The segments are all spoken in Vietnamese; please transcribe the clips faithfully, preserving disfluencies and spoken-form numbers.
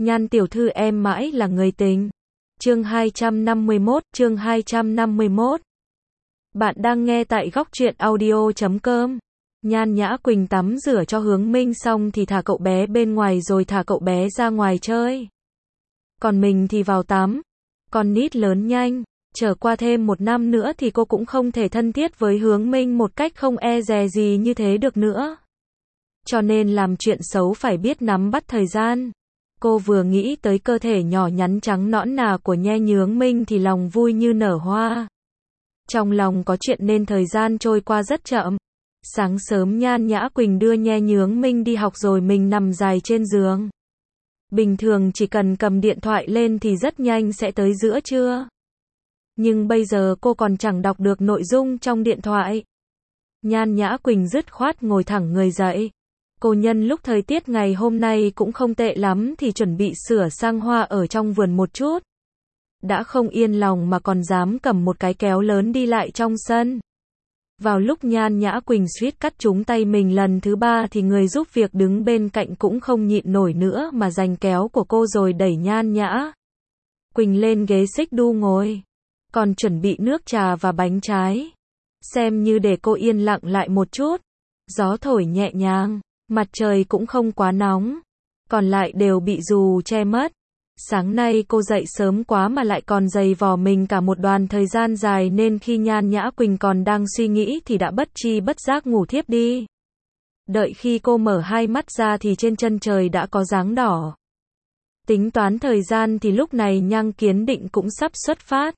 Nhan tiểu thư em mãi là người tình. Chương hai trăm năm mươi mốt, chương hai trăm năm mươi mốt. Bạn đang nghe tại góc truyện audio chấm com. Nhan Nhã Quỳnh tắm rửa cho Hướng Minh xong thì thả cậu bé bên ngoài rồi thả cậu bé ra ngoài chơi. Còn mình thì vào tắm. Con nít lớn nhanh, trở qua thêm một năm nữa thì cô cũng không thể thân thiết với Hướng Minh một cách không e dè gì như thế được nữa. Cho nên làm chuyện xấu phải biết nắm bắt thời gian. Cô vừa nghĩ tới cơ thể nhỏ nhắn trắng nõn nà của nhe Hướng Minh thì lòng vui như nở hoa. Trong lòng có chuyện nên thời gian trôi qua rất chậm. Sáng sớm Nhan Nhã Quỳnh đưa nhe Hướng Minh đi học rồi mình nằm dài trên giường. Bình thường chỉ cần cầm điện thoại lên thì rất nhanh sẽ tới giữa trưa. Nhưng bây giờ cô còn chẳng đọc được nội dung trong điện thoại. Nhan Nhã Quỳnh dứt khoát ngồi thẳng người dậy. Cô nhân lúc thời tiết ngày hôm nay cũng không tệ lắm thì chuẩn bị sửa sang hoa ở trong vườn một chút. Đã không yên lòng mà còn dám cầm một cái kéo lớn đi lại trong sân. Vào lúc Nhan Nhã Quỳnh suýt cắt trúng tay mình lần thứ ba thì người giúp việc đứng bên cạnh cũng không nhịn nổi nữa mà giành kéo của cô rồi đẩy Nhan Nhã Quỳnh lên ghế xích đu ngồi. Còn chuẩn bị nước trà và bánh trái. Xem như để cô yên lặng lại một chút. Gió thổi nhẹ nhàng. Mặt trời cũng không quá nóng. Còn lại đều bị dù che mất. Sáng nay cô dậy sớm quá mà lại còn giày vò mình cả một đoạn thời gian dài nên khi Nhan Nhã Quỳnh còn đang suy nghĩ thì đã bất tri bất giác ngủ thiếp đi. Đợi khi cô mở hai mắt ra thì trên chân trời đã có dáng đỏ. Tính toán thời gian thì lúc này Nhang Kiến Định cũng sắp xuất phát.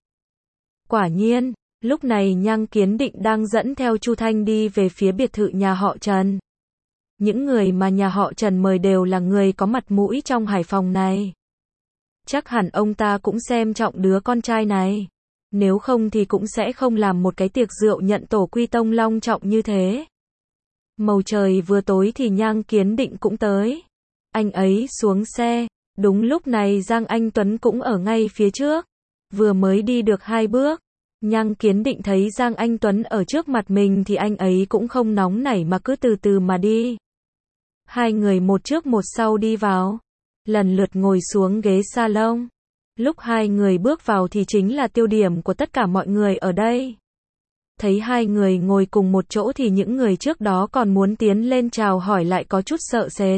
Quả nhiên, lúc này Nhang Kiến Định đang dẫn theo Chu Thanh đi về phía biệt thự nhà họ Trần. Những người mà nhà họ Trần mời đều là người có mặt mũi trong Hải Phòng này. Chắc hẳn ông ta cũng xem trọng đứa con trai này. Nếu không thì cũng sẽ không làm một cái tiệc rượu nhận tổ quy tông long trọng như thế. Màu trời vừa tối thì Nhang Kiến Định cũng tới. Anh ấy xuống xe. Đúng lúc này Giang Anh Tuấn cũng ở ngay phía trước. Vừa mới đi được hai bước. Nhang Kiến Định thấy Giang Anh Tuấn ở trước mặt mình thì anh ấy cũng không nóng nảy mà cứ từ từ mà đi. Hai người một trước một sau đi vào. Lần lượt ngồi xuống ghế salon. Lúc hai người bước vào thì chính là tiêu điểm của tất cả mọi người ở đây. Thấy hai người ngồi cùng một chỗ thì những người trước đó còn muốn tiến lên chào hỏi lại có chút sợ sệt.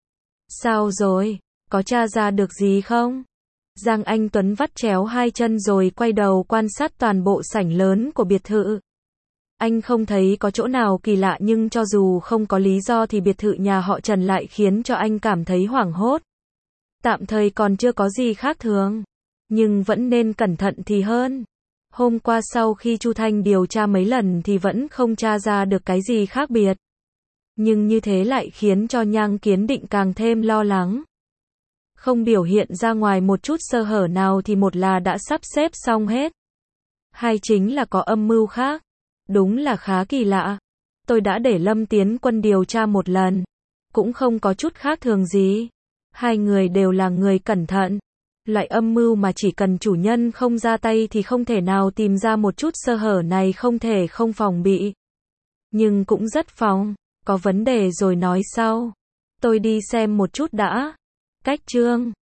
Sao rồi? Có tra ra được gì không? Giang Anh Tuấn vắt chéo hai chân rồi quay đầu quan sát toàn bộ sảnh lớn của biệt thự. Anh không thấy có chỗ nào kỳ lạ nhưng cho dù không có lý do thì biệt thự nhà họ Trần lại khiến cho anh cảm thấy hoảng hốt. Tạm thời còn chưa có gì khác thường, nhưng vẫn nên cẩn thận thì hơn. Hôm qua sau khi Chu Thanh điều tra mấy lần thì vẫn không tra ra được cái gì khác biệt. Nhưng như thế lại khiến cho Nhang Kiến Định càng thêm lo lắng. Không biểu hiện ra ngoài một chút sơ hở nào thì một là đã sắp xếp xong hết. Hai chính là có âm mưu khác. Đúng là khá kỳ lạ. Tôi đã để Lâm Tiến Quân điều tra một lần. Cũng không có chút khác thường gì. Hai người đều là người cẩn thận. Loại âm mưu mà chỉ cần chủ nhân không ra tay thì không thể nào tìm ra một chút sơ hở này không thể không phòng bị. Nhưng cũng rất phòng. Có vấn đề rồi nói sau. Tôi đi xem một chút đã. Cách chương